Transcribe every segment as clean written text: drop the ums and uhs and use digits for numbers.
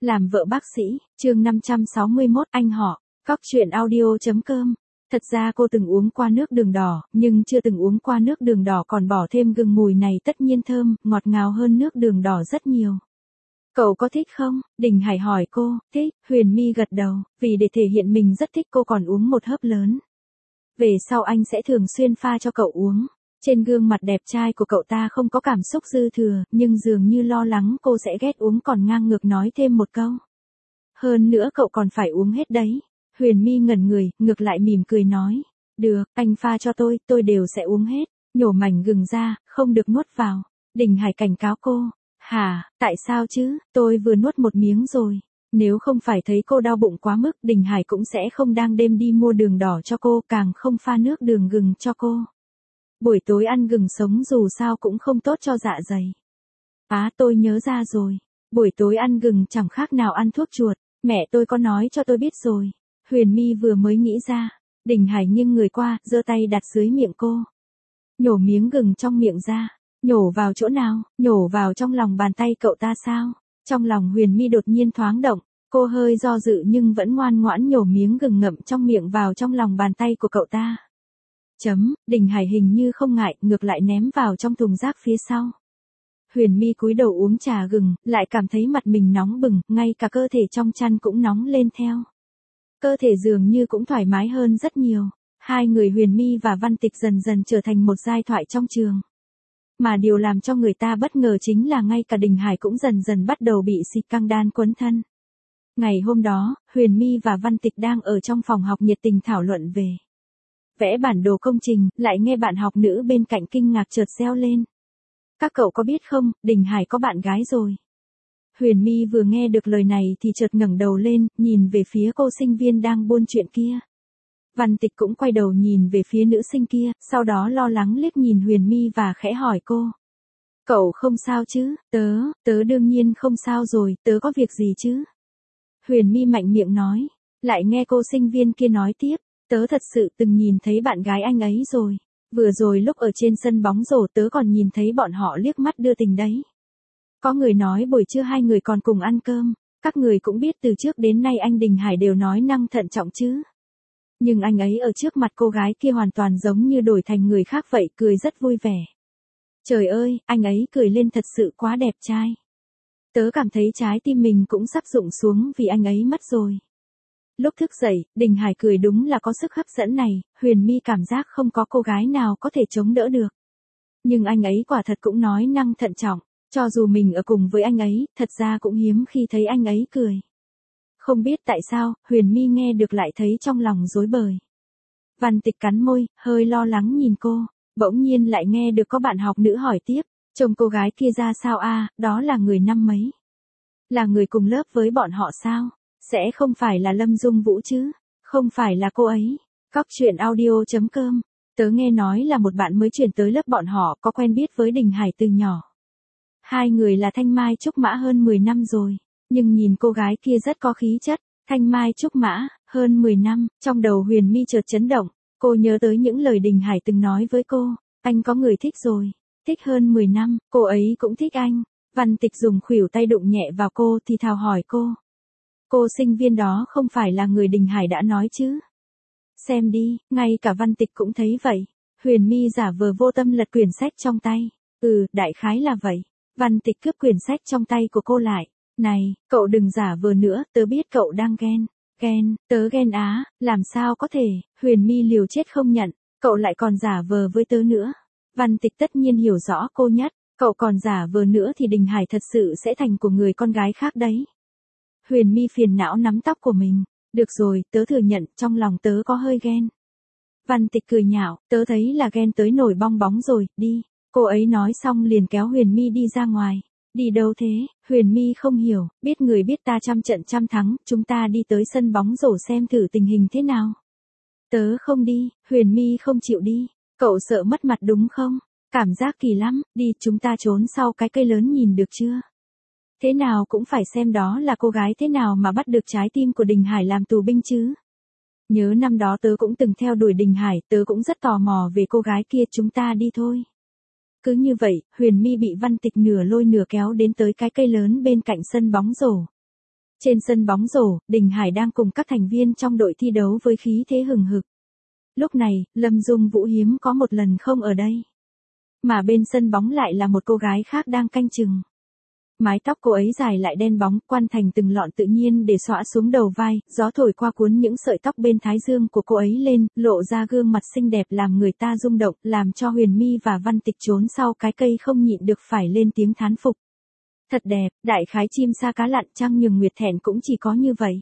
Làm vợ bác sĩ, chương 561, anh họ, Cóc truyện audio.com. Thật ra cô từng uống qua nước đường đỏ, nhưng chưa từng uống qua nước đường đỏ còn bỏ thêm gừng mùi này tất nhiên thơm, ngọt ngào hơn nước đường đỏ rất nhiều. Cậu có thích không? Đình Hải hỏi cô, thích, Huyền My gật đầu, vì để thể hiện mình rất thích cô còn uống một hớp lớn. Về sau anh sẽ thường xuyên pha cho cậu uống. Trên gương mặt đẹp trai của cậu ta không có cảm xúc dư thừa, nhưng dường như lo lắng cô sẽ ghét uống còn ngang ngược nói thêm một câu. Hơn nữa cậu còn phải uống hết đấy. Huyền My ngẩn người, ngược lại mỉm cười nói. Được, anh pha cho tôi đều sẽ uống hết. Nhổ mảnh gừng ra, không được nuốt vào. Đình Hải cảnh cáo cô. Hả, tại sao chứ, tôi vừa nuốt một miếng rồi. Nếu không phải thấy cô đau bụng quá mức, Đình Hải cũng sẽ không đang đêm đi mua đường đỏ cho cô, càng không pha nước đường gừng cho cô. Buổi tối ăn gừng sống dù sao cũng không tốt cho dạ dày. Tôi nhớ ra rồi. Buổi tối ăn gừng chẳng khác nào ăn thuốc chuột. Mẹ tôi có nói cho tôi biết rồi. Huyền My vừa mới nghĩ ra. Đình Hải nghiêng người qua, giơ tay đặt dưới miệng cô. Nhổ miếng gừng trong miệng ra. Nhổ vào chỗ nào? Nhổ vào trong lòng bàn tay cậu ta sao? Trong lòng Huyền My đột nhiên thoáng động. Cô hơi do dự nhưng vẫn ngoan ngoãn nhổ miếng gừng ngậm trong miệng vào trong lòng bàn tay của cậu ta. Đình Hải hình như không ngại, ngược lại ném vào trong thùng rác phía sau. Huyền My cúi đầu uống trà gừng, lại cảm thấy mặt mình nóng bừng, ngay cả cơ thể trong chăn cũng nóng lên theo. Cơ thể dường như cũng thoải mái hơn rất nhiều. Hai người Huyền My và Văn Tịch dần dần trở thành một giai thoại trong trường. Mà điều làm cho người ta bất ngờ chính là ngay cả Đình Hải cũng dần dần bắt đầu bị xịt căng đan quấn thân. Ngày hôm đó, Huyền My và Văn Tịch đang ở trong phòng học nhiệt tình thảo luận về vẽ bản đồ công trình, lại nghe bạn học nữ bên cạnh kinh ngạc chợt reo lên. Các cậu có biết không, Đình Hải có bạn gái rồi. Huyền My vừa nghe được lời này thì chợt ngẩng đầu lên, nhìn về phía cô sinh viên đang buôn chuyện kia. Văn Tịch cũng quay đầu nhìn về phía nữ sinh kia, sau đó lo lắng liếc nhìn Huyền My và khẽ hỏi cô. Cậu không sao chứ? Tớ đương nhiên không sao rồi, tớ có việc gì chứ? Huyền My mạnh miệng nói, lại nghe cô sinh viên kia nói tiếp. Tớ thật sự từng nhìn thấy bạn gái anh ấy rồi. Vừa rồi lúc ở trên sân bóng rổ tớ còn nhìn thấy bọn họ liếc mắt đưa tình đấy. Có người nói buổi trưa hai người còn cùng ăn cơm. Các người cũng biết từ trước đến nay anh Đình Hải đều nói năng thận trọng chứ. Nhưng anh ấy ở trước mặt cô gái kia hoàn toàn giống như đổi thành người khác vậy, cười rất vui vẻ. Trời ơi, anh ấy cười lên thật sự quá đẹp trai. Tớ cảm thấy trái tim mình cũng sắp rụng xuống vì anh ấy mất rồi. Lúc thức dậy, Đình Hải cười đúng là có sức hấp dẫn này, Huyền My cảm giác không có cô gái nào có thể chống đỡ được. Nhưng anh ấy quả thật cũng nói năng thận trọng, cho dù mình ở cùng với anh ấy, thật ra cũng hiếm khi thấy anh ấy cười. Không biết tại sao, Huyền My nghe được lại thấy trong lòng rối bời. Văn Tịch cắn môi, hơi lo lắng nhìn cô, bỗng nhiên lại nghe được có bạn học nữ hỏi tiếp, trông cô gái kia ra sao đó là người năm mấy? Là người cùng lớp với bọn họ sao? Sẽ không phải là Lâm Dung Vũ chứ? Không phải là cô ấy. Cóc truyện audio.com. Tớ nghe nói là một bạn mới chuyển tới lớp bọn họ có quen biết với Đình Hải từ nhỏ. Hai người là Thanh Mai Trúc Mã hơn 10 năm rồi. Nhưng nhìn cô gái kia rất có khí chất. Thanh Mai Trúc Mã, hơn 10 năm. Trong đầu Huyền My chợt chấn động. Cô nhớ tới những lời Đình Hải từng nói với cô. Anh có người thích rồi. Thích hơn 10 năm, cô ấy cũng thích anh. Văn Tịch dùng khuỷu tay đụng nhẹ vào cô thì thào hỏi cô. Cô sinh viên đó không phải là người Đình Hải đã nói chứ? Xem đi, ngay cả Văn Tịch cũng thấy vậy. Huyền My giả vờ vô tâm lật quyển sách trong tay. Đại khái là vậy. Văn Tịch cướp quyển sách trong tay của cô lại. Này, cậu đừng giả vờ nữa, tớ biết cậu đang ghen. Ghen, tớ ghen làm sao có thể, Huyền My liều chết không nhận, cậu lại còn giả vờ với tớ nữa. Văn Tịch tất nhiên hiểu rõ cô nhất, cậu còn giả vờ nữa thì Đình Hải thật sự sẽ thành của người con gái khác đấy. Huyền My phiền não nắm tóc của mình. Được rồi, tớ thừa nhận, trong lòng tớ có hơi ghen. Văn Tịch cười nhạo, tớ thấy là ghen tới nổi bong bóng rồi, đi. Cô ấy nói xong liền kéo Huyền My đi ra ngoài. Đi đâu thế? Huyền My không hiểu, biết người biết ta trăm trận trăm thắng, chúng ta đi tới sân bóng rổ xem thử tình hình thế nào. Tớ không đi, Huyền My không chịu đi. Cậu sợ mất mặt đúng không? Cảm giác kỳ lắm, đi chúng ta trốn sau cái cây lớn nhìn được chưa? Thế nào cũng phải xem đó là cô gái thế nào mà bắt được trái tim của Đình Hải làm tù binh chứ. Nhớ năm đó tớ cũng từng theo đuổi Đình Hải, tớ cũng rất tò mò về cô gái kia, chúng ta đi thôi. Cứ như vậy, Huyền My bị Văn Tịch nửa lôi nửa kéo đến tới cái cây lớn bên cạnh sân bóng rổ. Trên sân bóng rổ, Đình Hải đang cùng các thành viên trong đội thi đấu với khí thế hừng hực. Lúc này, Lâm Dung Vũ hiếm có một lần không ở đây. Mà bên sân bóng lại là một cô gái khác đang canh chừng. Mái tóc cô ấy dài lại đen bóng, quăn thành từng lọn tự nhiên để xõa xuống đầu vai, gió thổi qua cuốn những sợi tóc bên thái dương của cô ấy lên, lộ ra gương mặt xinh đẹp làm người ta rung động, làm cho Huyền My và Văn Tịch trốn sau cái cây không nhịn được phải lên tiếng thán phục. Thật đẹp, đại khái chim sa cá lặn trăng nhường nguyệt thẹn cũng chỉ có như vậy.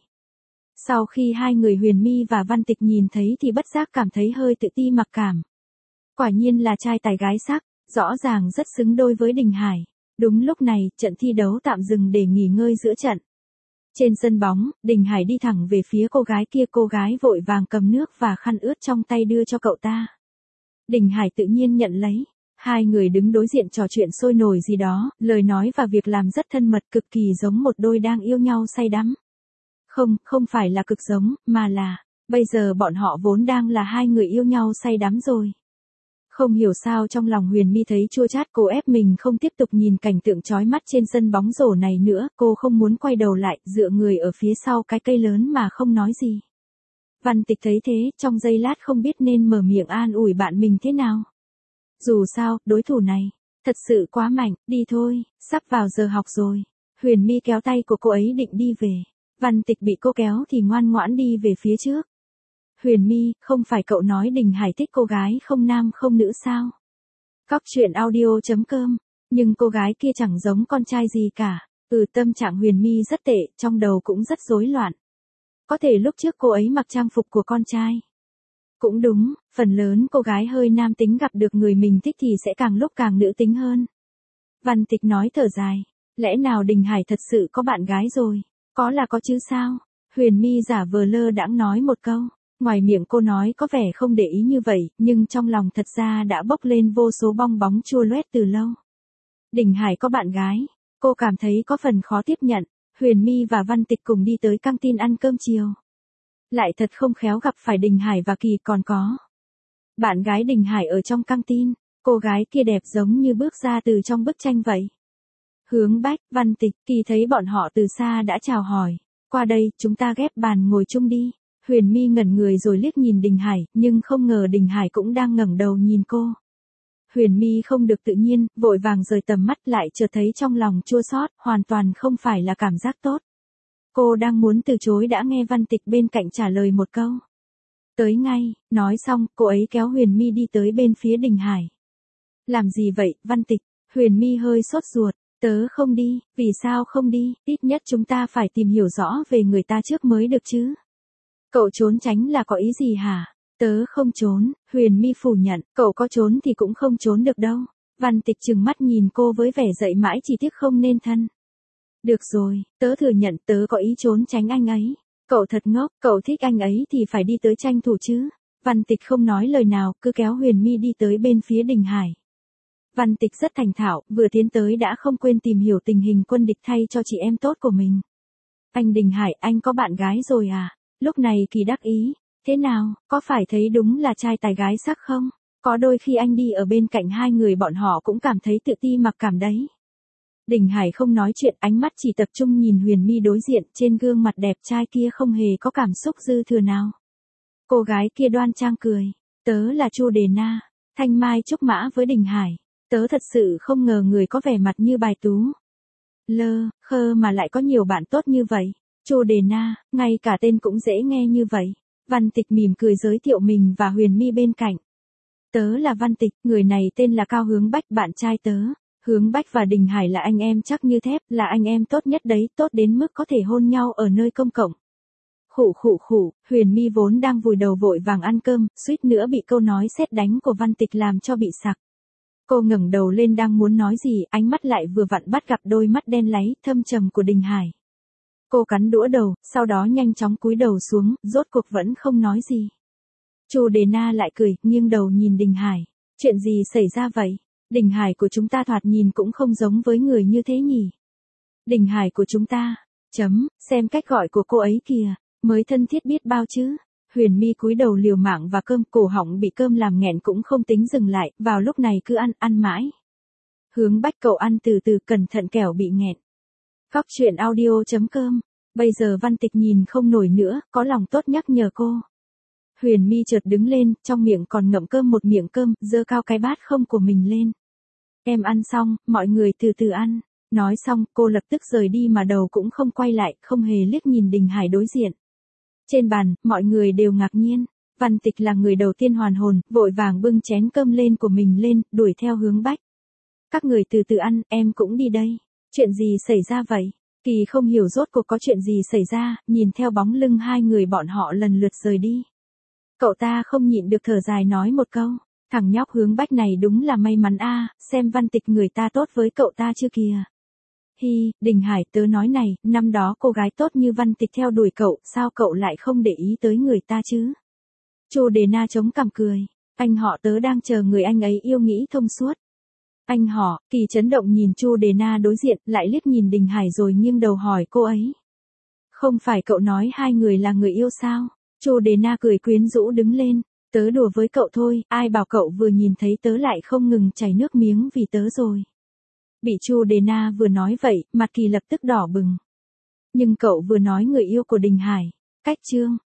Sau khi hai người Huyền My và Văn Tịch nhìn thấy thì bất giác cảm thấy hơi tự ti mặc cảm. Quả nhiên là trai tài gái sắc, rõ ràng rất xứng đôi với Đình Hải. Đúng lúc này, trận thi đấu tạm dừng để nghỉ ngơi giữa trận. Trên sân bóng, Đình Hải đi thẳng về phía cô gái kia, cô gái vội vàng cầm nước và khăn ướt trong tay đưa cho cậu ta. Đình Hải tự nhiên nhận lấy. Hai người đứng đối diện trò chuyện sôi nổi gì đó, lời nói và việc làm rất thân mật, cực kỳ giống một đôi đang yêu nhau say đắm. Không phải là cực giống, mà là, bây giờ bọn họ vốn đang là hai người yêu nhau say đắm rồi. Không hiểu sao trong lòng Huyền My thấy chua chát, cô ép mình không tiếp tục nhìn cảnh tượng chói mắt trên sân bóng rổ này nữa, cô không muốn quay đầu lại, dựa người ở phía sau cái cây lớn mà không nói gì. Văn Tịch thấy thế, trong giây lát không biết nên mở miệng an ủi bạn mình thế nào. Dù sao, đối thủ này, thật sự quá mạnh, đi thôi, sắp vào giờ học rồi. Huyền My kéo tay của cô ấy định đi về. Văn Tịch bị cô kéo thì ngoan ngoãn đi về phía trước. Huyền My, không phải cậu nói Đình Hải thích cô gái không nam không nữ sao? Cóc truyện audio.com, nhưng cô gái kia chẳng giống con trai gì cả. Tâm trạng Huyền My rất tệ, trong đầu cũng rất rối loạn. Có thể lúc trước cô ấy mặc trang phục của con trai. Cũng đúng, phần lớn cô gái hơi nam tính gặp được người mình thích thì sẽ càng lúc càng nữ tính hơn. Văn Tịch nói thở dài, lẽ nào Đình Hải thật sự có bạn gái rồi? Có là có chứ sao? Huyền My giả vờ lơ đãng nói một câu. Ngoài miệng cô nói có vẻ không để ý như vậy, nhưng trong lòng thật ra đã bốc lên vô số bong bóng chua loét từ lâu. Đình Hải có bạn gái, cô cảm thấy có phần khó tiếp nhận. Huyền My và Văn Tịch cùng đi tới căng tin ăn cơm chiều. Lại thật không khéo gặp phải Đình Hải và Kỳ còn có bạn gái Đình Hải ở trong căng tin. Cô gái kia đẹp giống như bước ra từ trong bức tranh vậy. Hướng Bách, Văn Tịch, Kỳ thấy bọn họ từ xa đã chào hỏi. Qua đây, chúng ta ghép bàn ngồi chung đi. Huyền My ngẩn người rồi liếc nhìn Đình Hải, nhưng không ngờ Đình Hải cũng đang ngẩng đầu nhìn cô. Huyền My không được tự nhiên, vội vàng rời tầm mắt lại, chợt thấy trong lòng chua xót, hoàn toàn không phải là cảm giác tốt. Cô đang muốn từ chối đã nghe Văn Tịch bên cạnh trả lời một câu. Tới ngay, nói xong, cô ấy kéo Huyền My đi tới bên phía Đình Hải. Làm gì vậy, Văn Tịch? Huyền My hơi sốt ruột. Tớ không đi, vì sao không đi, ít nhất chúng ta phải tìm hiểu rõ về người ta trước mới được chứ. Cậu trốn tránh là có ý gì hả? Tớ không trốn, Huyền My phủ nhận, cậu có trốn thì cũng không trốn được đâu. Văn Tịch trừng mắt nhìn cô với vẻ dậy mãi chỉ tiếc không nên thân. Được rồi, tớ thừa nhận tớ có ý trốn tránh anh ấy. Cậu thật ngốc, cậu thích anh ấy thì phải đi tới tranh thủ chứ. Văn Tịch không nói lời nào, cứ kéo Huyền My đi tới bên phía Đình Hải. Văn Tịch rất thành thạo, vừa tiến tới đã không quên tìm hiểu tình hình quân địch thay cho chị em tốt của mình. Anh Đình Hải, anh có bạn gái rồi à? Lúc này Kỳ đắc ý. Thế nào, có phải thấy đúng là trai tài gái sắc không? Có đôi khi anh đi ở bên cạnh hai người bọn họ cũng cảm thấy tự ti mặc cảm đấy. Đình Hải không nói chuyện, ánh mắt chỉ tập trung nhìn Huyền My đối diện, trên gương mặt đẹp trai kia không hề có cảm xúc dư thừa nào. Cô gái kia đoan trang cười. Tớ là Chu Đề Na, thanh mai trúc mã với Đình Hải. Tớ thật sự không ngờ người có vẻ mặt như bài tú lơ khơ mà lại có nhiều bạn tốt như vậy. Chu Đề Na, ngay cả tên cũng dễ nghe như vậy. Văn Tịch mỉm cười giới thiệu mình và Huyền My bên cạnh. Tớ là Văn Tịch, người này tên là Cao Hướng Bách, bạn trai tớ. Hướng Bách và Đình Hải là anh em chắc như thép, là anh em tốt nhất đấy, tốt đến mức có thể hôn nhau ở nơi công cộng. Khụ, Huyền My vốn đang vùi đầu vội vàng ăn cơm, suýt nữa bị câu nói sét đánh của Văn Tịch làm cho bị sặc. Cô ngẩng đầu lên đang muốn nói gì, ánh mắt lại vừa vặn bắt gặp đôi mắt đen láy, thâm trầm của Đình Hải. Cô cắn đũa đầu, sau đó nhanh chóng cúi đầu xuống, rốt cuộc vẫn không nói gì. Chu Đề Na lại cười, nghiêng đầu nhìn Đình Hải. Chuyện gì xảy ra vậy? Đình Hải của chúng ta thoạt nhìn cũng không giống với người như thế nhỉ? Đình Hải của chúng ta, xem cách gọi của cô ấy kìa, mới thân thiết biết bao chứ. Huyền My cúi đầu liều mạng và cơm, cổ họng bị cơm làm nghẹn cũng không tính dừng lại, vào lúc này cứ ăn mãi. Hướng Bách, cậu ăn từ từ, cẩn thận kẻo bị nghẹn. Cóc truyện audio.com Bây giờ Văn Tịch nhìn không nổi nữa, có lòng tốt nhắc nhở cô. Huyền My chợt đứng lên, trong miệng còn ngậm cơm một miệng cơm, giơ cao cái bát không của mình lên. Em ăn xong, mọi người từ từ ăn. Nói xong, cô lập tức rời đi mà đầu cũng không quay lại, không hề liếc nhìn Đình Hải đối diện. Trên bàn, mọi người đều ngạc nhiên. Văn Tịch là người đầu tiên hoàn hồn, vội vàng bưng chén cơm lên của mình lên, đuổi theo hướng Bách. Các người từ từ ăn, em cũng đi đây. Chuyện gì xảy ra vậy? Kỳ không hiểu rốt cuộc có chuyện gì xảy ra, nhìn theo bóng lưng hai người bọn họ lần lượt rời đi. Cậu ta không nhịn được thở dài nói một câu. Thằng nhóc Hướng Bách này đúng là may mắn a, xem Văn Tịch người ta tốt với cậu ta chưa kìa. Hi, Đình Hải, tớ nói này, năm đó cô gái tốt như Văn Tịch theo đuổi cậu, sao cậu lại không để ý tới người ta chứ? Chu Đề Na chống cằm cười. Anh họ tớ đang chờ người anh ấy yêu nghĩ thông suốt. Anh họ, Kỳ chấn động nhìn Chu Đề Na đối diện, lại liếc nhìn Đình Hải rồi nghiêng đầu hỏi cô ấy. Không phải cậu nói hai người là người yêu sao? Chu Đề Na cười quyến rũ đứng lên. Tớ đùa với cậu thôi, ai bảo cậu vừa nhìn thấy tớ lại không ngừng chảy nước miếng vì tớ rồi. Bị Chu Đề Na vừa nói vậy, mặt Kỳ lập tức đỏ bừng. Nhưng cậu vừa nói người yêu của Đình Hải. Cách chương.